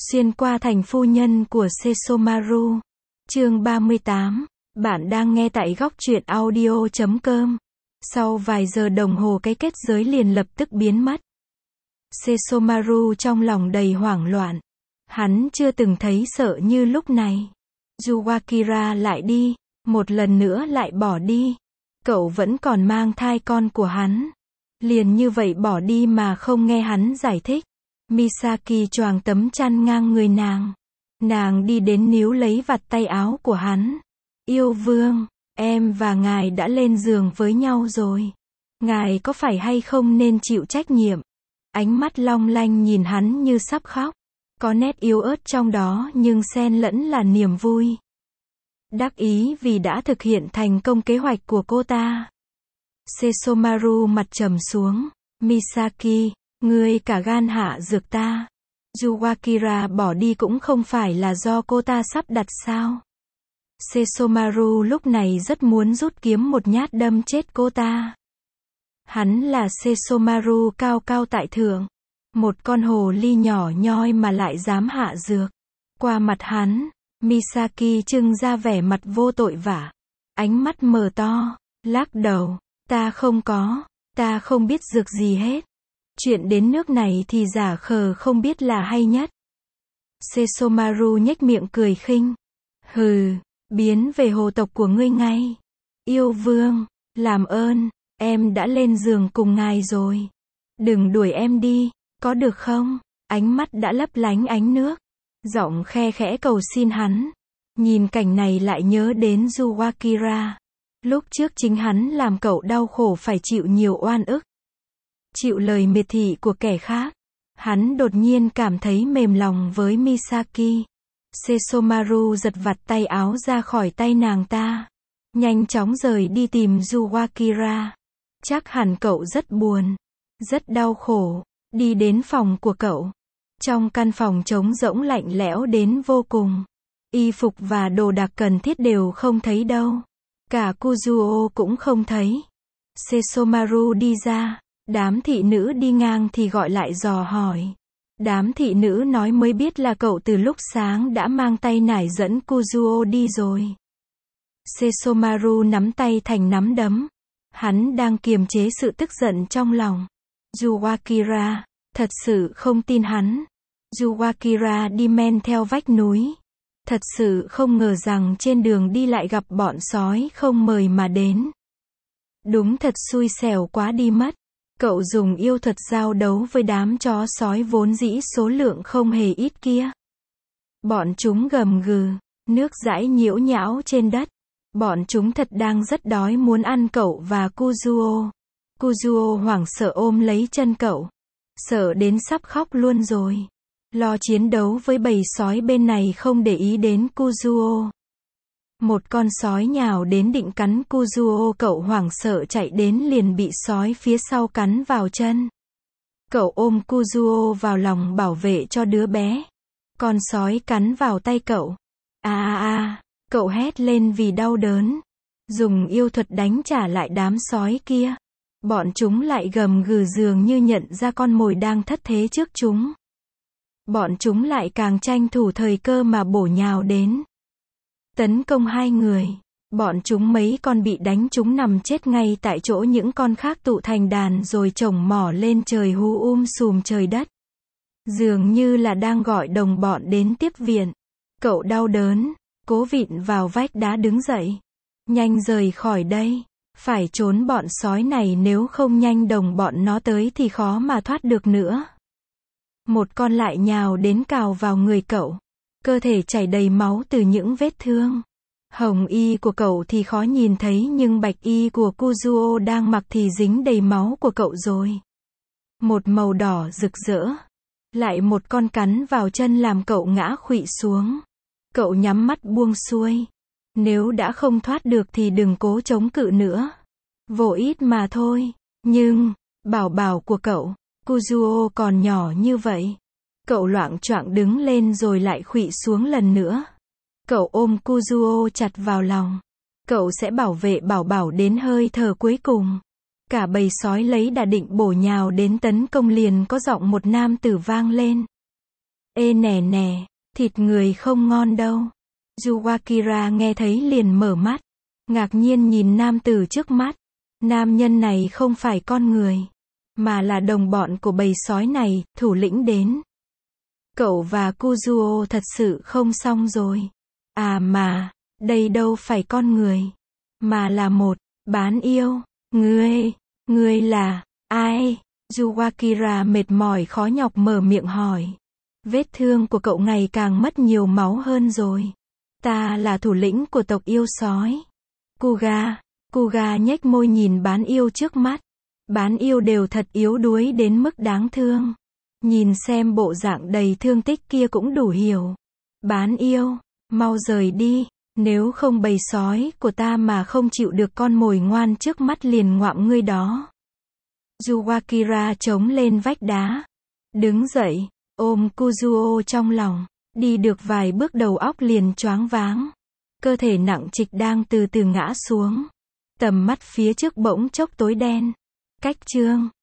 Xuyên qua thành phu nhân của Sesomaru. Chương 38. Bạn đang nghe tại góc truyện audio.com. Sau vài giờ đồng hồ cái kết giới liền lập tức biến mất. Sesomaru trong lòng đầy hoảng loạn. Hắn chưa từng thấy sợ như lúc này. Yukira lại đi, một lần nữa lại bỏ đi. Cậu vẫn còn mang thai con của hắn. Liền như vậy bỏ đi mà không nghe hắn giải thích. Misaki choàng tấm chăn ngang người nàng. Nàng đi đến níu lấy vạt tay áo của hắn. Yêu vương, em và ngài đã lên giường với nhau rồi. Ngài có phải hay không nên chịu trách nhiệm. Ánh mắt long lanh nhìn hắn như sắp khóc. Có nét yếu ớt trong đó nhưng xen lẫn là niềm vui. Đắc ý vì đã thực hiện thành công kế hoạch của cô ta. Sesomaru mặt trầm xuống. Misaki, ngươi cả gan hạ dược ta. Yukira bỏ đi cũng không phải là do cô ta sắp đặt sao. Sesomaru lúc này rất muốn rút kiếm một nhát đâm chết cô ta. Hắn là Sesomaru cao cao tại thượng. Một con hồ ly nhỏ nhoi mà lại dám hạ dược. Qua mặt hắn, Misaki trưng ra vẻ mặt vô tội vả. Ánh mắt mở to, lắc đầu. Ta không biết dược gì hết. Chuyện đến nước này thì giả khờ không biết là hay nhất. Sesomaru nhếch miệng cười khinh. Hừ, biến về hồ tộc của ngươi ngay. Yêu vương, làm ơn, em đã lên giường cùng ngài rồi. Đừng đuổi em đi, có được không? Ánh mắt đã lấp lánh ánh nước. Giọng khe khẽ cầu xin hắn. Nhìn cảnh này lại nhớ đến Yukira. Lúc trước chính hắn làm cậu đau khổ phải chịu nhiều oan ức. Chịu lời miệt thị của kẻ khác. Hắn đột nhiên cảm thấy mềm lòng với Misaki. Sesomaru giật vạt tay áo ra khỏi tay nàng ta. Nhanh chóng rời đi tìm Yukira. Chắc hẳn cậu rất buồn. Rất đau khổ. Đi đến phòng của cậu. Trong căn phòng trống rỗng lạnh lẽo đến vô cùng. Y phục và đồ đạc cần thiết đều không thấy đâu. Cả Kuzuo cũng không thấy. Sesomaru đi ra. Đám thị nữ đi ngang thì gọi lại dò hỏi. Đám thị nữ nói mới biết là cậu từ lúc sáng đã mang tay nải dẫn Kuzuo đi rồi. Sesomaru nắm tay thành nắm đấm. Hắn đang kiềm chế sự tức giận trong lòng. Yukira, thật sự không tin hắn. Yukira đi men theo vách núi. Thật sự không ngờ rằng trên đường đi lại gặp bọn sói không mời mà đến. Đúng thật xui xẻo quá đi mất. Cậu dùng yêu thuật giao đấu với đám chó sói vốn dĩ số lượng không hề ít kia. Bọn chúng gầm gừ, nước dãi nhiễu nhão trên đất. Bọn chúng thật đang rất đói muốn ăn cậu và Kuzuo. Kuzuo hoảng sợ ôm lấy chân cậu. Sợ đến sắp khóc luôn rồi. Lo chiến đấu với bầy sói bên này không để ý đến Kuzuo. Một con sói nhào đến định cắn Kuzuo, cậu hoảng sợ chạy đến liền bị sói phía sau cắn vào chân. Cậu ôm Kuzuo vào lòng bảo vệ cho đứa bé. Con sói cắn vào tay cậu. Cậu hét lên vì đau đớn. Dùng yêu thuật đánh trả lại đám sói kia. Bọn chúng lại gầm gừ dường như nhận ra con mồi đang thất thế trước chúng. Bọn chúng lại càng tranh thủ thời cơ mà bổ nhào đến. Tấn công hai người. Bọn chúng mấy con bị đánh chúng nằm chết ngay tại chỗ, những con khác tụ thành đàn rồi chổng mỏ lên trời hú sùm trời đất. Dường như là đang gọi đồng bọn đến tiếp viện. Cậu đau đớn, cố vịn vào vách đá đứng dậy. Nhanh rời khỏi đây. Phải trốn bọn sói này, nếu không nhanh đồng bọn nó tới thì khó mà thoát được nữa. Một con lại nhào đến cào vào người cậu. Cơ thể chảy đầy máu từ những vết thương. Hồng y của cậu thì khó nhìn thấy nhưng bạch y của Kuzuo đang mặc thì dính đầy máu của cậu rồi. Một màu đỏ rực rỡ. Lại một con cắn vào chân làm cậu ngã khuỵu xuống. Cậu nhắm mắt buông xuôi. Nếu đã không thoát được thì đừng cố chống cự nữa. Vô ít mà thôi. Nhưng, bảo bảo của cậu, Kuzuo còn nhỏ như vậy. Cậu loạng choạng đứng lên rồi lại khuỵu xuống lần nữa. Cậu ôm Kuzuo chặt vào lòng. Cậu sẽ bảo vệ bảo bảo đến hơi thở cuối cùng. Cả bầy sói lấy đà định bổ nhào đến tấn công liền có giọng một nam tử vang lên. Ê nè nè, thịt người không ngon đâu. Yukira nghe thấy liền mở mắt, ngạc nhiên nhìn nam tử trước mắt. Nam nhân này không phải con người, mà là đồng bọn của bầy sói này, thủ lĩnh đến. Cậu và Kuzuo thật sự không xong rồi. À mà, đây đâu phải con người, mà là một bán yêu. Ngươi là ai? Yukira mệt mỏi khó nhọc mở miệng hỏi. Vết thương của cậu ngày càng mất nhiều máu hơn rồi. Ta là thủ lĩnh của tộc yêu sói. Kuga nhếch môi nhìn bán yêu trước mắt. Bán yêu đều thật yếu đuối đến mức đáng thương. Nhìn xem bộ dạng đầy thương tích kia cũng đủ hiểu. Bán yêu, mau rời đi, nếu không bầy sói của ta mà không chịu được con mồi ngoan trước mắt liền ngoạm ngươi đó. Yukira chống lên vách đá, đứng dậy, ôm Kuzuo trong lòng, đi được vài bước đầu óc liền choáng váng. Cơ thể nặng trịch đang từ từ ngã xuống. Tầm mắt phía trước bỗng chốc tối đen. Cách chương